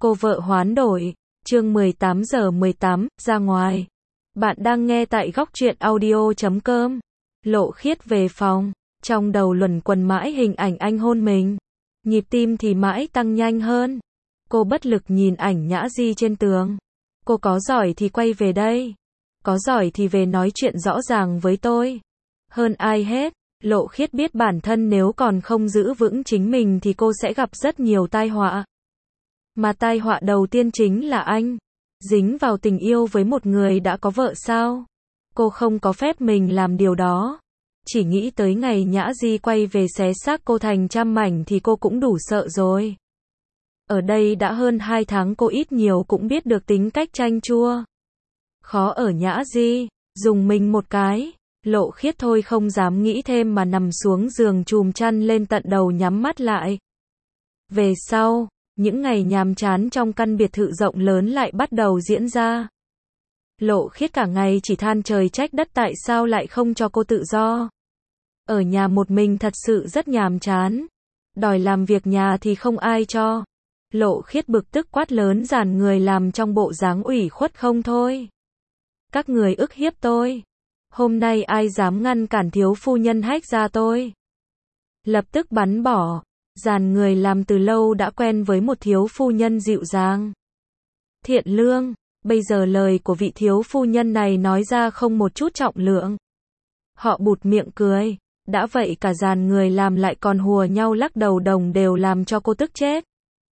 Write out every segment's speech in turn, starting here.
Cô vợ hoán đổi. Chương 18:18, ra ngoài. Bạn đang nghe tại góc truyện audio.com. Lộ Khiết về phòng, trong đầu luẩn quẩn mãi hình ảnh anh hôn mình. Nhịp tim thì mãi tăng nhanh hơn. Cô bất lực nhìn ảnh Nhã Di trên tường. Cô có giỏi thì quay về đây. Có giỏi thì về nói chuyện rõ ràng với tôi. Hơn ai hết, Lộ Khiết biết bản thân nếu còn không giữ vững chính mình thì cô sẽ gặp rất nhiều tai họa. Mà tai họa đầu tiên chính là anh. Dính vào tình yêu với một người đã có vợ sao? Cô không có phép mình làm điều đó. Chỉ nghĩ tới ngày Nhã Di quay về xé xác cô thành trăm mảnh thì cô cũng đủ sợ rồi. Ở đây đã hơn 2 tháng cô ít nhiều cũng biết được tính cách chanh chua. Khó ở Nhã Di, dùng mình một cái. Lộ Khiết thôi không dám nghĩ thêm mà nằm xuống giường chùm chăn lên tận đầu nhắm mắt lại. Về sau, những ngày nhàm chán trong căn biệt thự rộng lớn lại bắt đầu diễn ra. Lộ Khiết cả ngày chỉ than trời trách đất tại sao lại không cho cô tự do. Ở nhà một mình thật sự rất nhàm chán. Đòi làm việc nhà thì không ai cho. Lộ Khiết bực tức quát lớn dàn người làm trong bộ dáng ủy khuất không thôi. Các người ức hiếp tôi. Hôm nay ai dám ngăn cản thiếu phu nhân hách ra tôi. Lập tức bắn bỏ. Dàn người làm từ lâu đã quen với một thiếu phu nhân dịu dàng, thiện lương. Bây giờ lời của vị thiếu phu nhân này nói ra không một chút trọng lượng. Họ bụt miệng cười. Đã vậy cả dàn người làm lại còn hùa nhau lắc đầu đồng đều làm cho cô tức chết.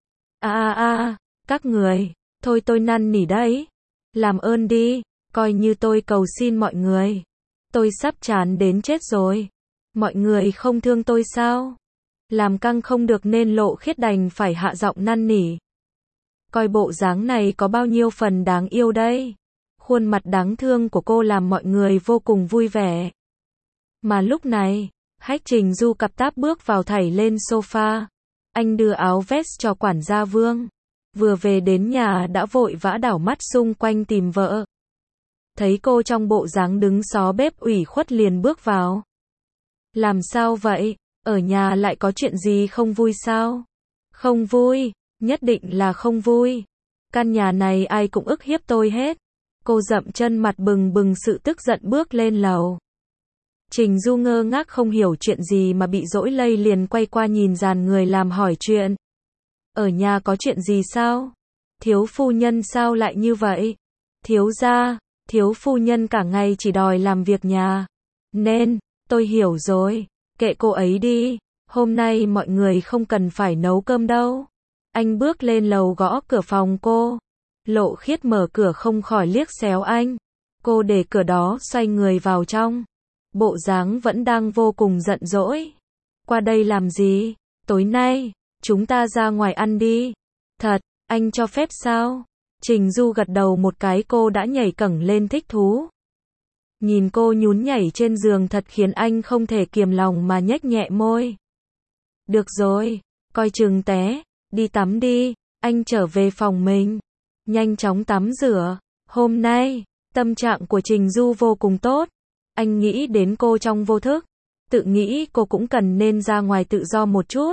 Các người, thôi tôi năn nỉ đấy. Làm ơn đi, coi như tôi cầu xin mọi người. Tôi sắp chán đến chết rồi. Mọi người không thương tôi sao? Làm căng không được nên Lộ Khiết đành phải hạ giọng năn nỉ. Coi bộ dáng này có bao nhiêu phần đáng yêu đây. Khuôn mặt đáng thương của cô làm mọi người vô cùng vui vẻ. Mà lúc này, Hách Trình Du cặp táp bước vào thảy lên sofa. Anh đưa áo vest cho quản gia Vương. Vừa về đến nhà đã vội vã đảo mắt xung quanh tìm vợ. Thấy cô trong bộ dáng đứng xó bếp ủy khuất liền bước vào. Làm sao vậy? Ở nhà lại có chuyện gì không vui sao? Không vui, nhất định là không vui. Căn nhà này ai cũng ức hiếp tôi hết. Cô dậm chân mặt bừng bừng sự tức giận bước lên lầu. Trình Du ngơ ngác không hiểu chuyện gì mà bị dỗi lây liền quay qua nhìn dàn người làm hỏi chuyện. Ở nhà có chuyện gì sao? Thiếu phu nhân sao lại như vậy? Thiếu gia, thiếu phu nhân cả ngày chỉ đòi làm việc nhà. Nên, tôi hiểu rồi. Kệ cô ấy đi, hôm nay mọi người không cần phải nấu cơm đâu. Anh bước lên lầu gõ cửa phòng cô. Lộ Khiết mở cửa không khỏi liếc xéo anh. Cô để cửa đó xoay người vào trong. Bộ dáng vẫn đang vô cùng giận dỗi. Qua đây làm gì? Tối nay, chúng ta ra ngoài ăn đi. Thật, anh cho phép sao? Trình Du gật đầu một cái cô đã nhảy cẫng lên thích thú. Nhìn cô nhún nhảy trên giường thật khiến anh không thể kiềm lòng mà nhếch nhẹ môi. Được rồi, coi chừng té, đi tắm đi, anh trở về phòng mình. Nhanh chóng tắm rửa, hôm nay, tâm trạng của Trình Du vô cùng tốt. Anh nghĩ đến cô trong vô thức, tự nghĩ cô cũng cần nên ra ngoài tự do một chút.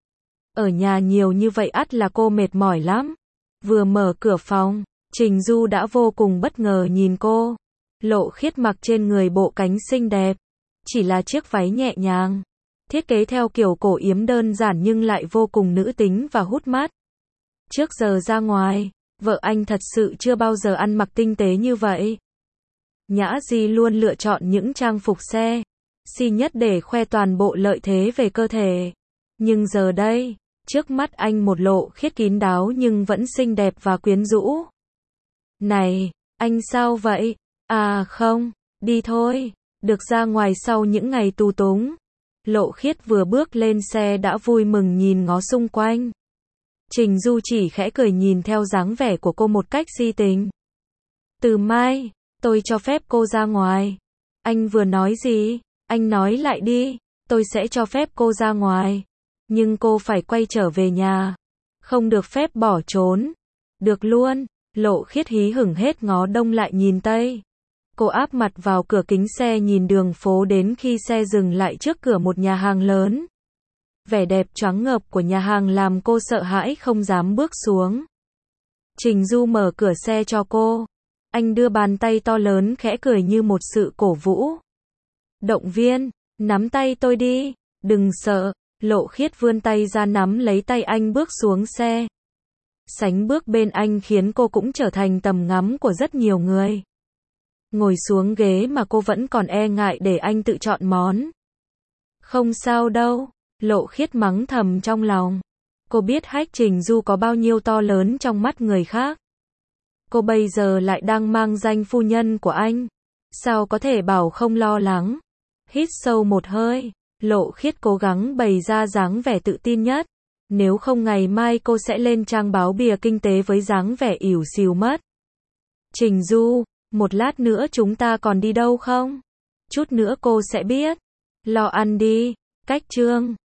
Ở nhà nhiều như vậy ắt là cô mệt mỏi lắm. Vừa mở cửa phòng, Trình Du đã vô cùng bất ngờ nhìn cô. Lộ Khiết mặc trên người bộ cánh xinh đẹp, chỉ là chiếc váy nhẹ nhàng, thiết kế theo kiểu cổ yếm đơn giản nhưng lại vô cùng nữ tính và hút mắt. Trước giờ ra ngoài, vợ anh thật sự chưa bao giờ ăn mặc tinh tế như vậy. Nhã Di luôn lựa chọn những trang phục sexy nhất để khoe toàn bộ lợi thế về cơ thể. Nhưng giờ đây, trước mắt anh một Lộ Khiết kín đáo nhưng vẫn xinh đẹp và quyến rũ. Này, anh sao vậy? À không, đi thôi, được ra ngoài sau những ngày tù túng. Lộ Khiết vừa bước lên xe đã vui mừng nhìn ngó xung quanh. Trình Du chỉ khẽ cười nhìn theo dáng vẻ của cô một cách si tình. Từ mai, tôi cho phép cô ra ngoài. Anh vừa nói gì? Anh nói lại đi. Tôi sẽ cho phép cô ra ngoài. Nhưng cô phải quay trở về nhà. Không được phép bỏ trốn. Được luôn. Lộ Khiết hí hửng hết ngó đông lại nhìn tây. Cô áp mặt vào cửa kính xe nhìn đường phố đến khi xe dừng lại trước cửa một nhà hàng lớn. Vẻ đẹp choáng ngợp của nhà hàng làm cô sợ hãi không dám bước xuống. Trình Du mở cửa xe cho cô. Anh đưa bàn tay to lớn khẽ cười như một sự cổ vũ. Động viên, nắm tay tôi đi, đừng sợ. Lộ Khiết vươn tay ra nắm lấy tay anh bước xuống xe. Sánh bước bên anh khiến cô cũng trở thành tầm ngắm của rất nhiều người. Ngồi xuống ghế mà cô vẫn còn e ngại để anh tự chọn món. Không sao đâu, Lộ Khiết mắng thầm trong lòng. Cô biết Hách Trình Du có bao nhiêu to lớn trong mắt người khác. Cô bây giờ lại đang mang danh phu nhân của anh. Sao có thể bảo không lo lắng. Hít sâu một hơi, Lộ Khiết cố gắng bày ra dáng vẻ tự tin nhất. Nếu không ngày mai cô sẽ lên trang báo bìa kinh tế với dáng vẻ ỉu xìu mất. Trình Du, một lát nữa chúng ta còn đi đâu không? Chút nữa cô sẽ biết. Lo ăn đi, cách chương.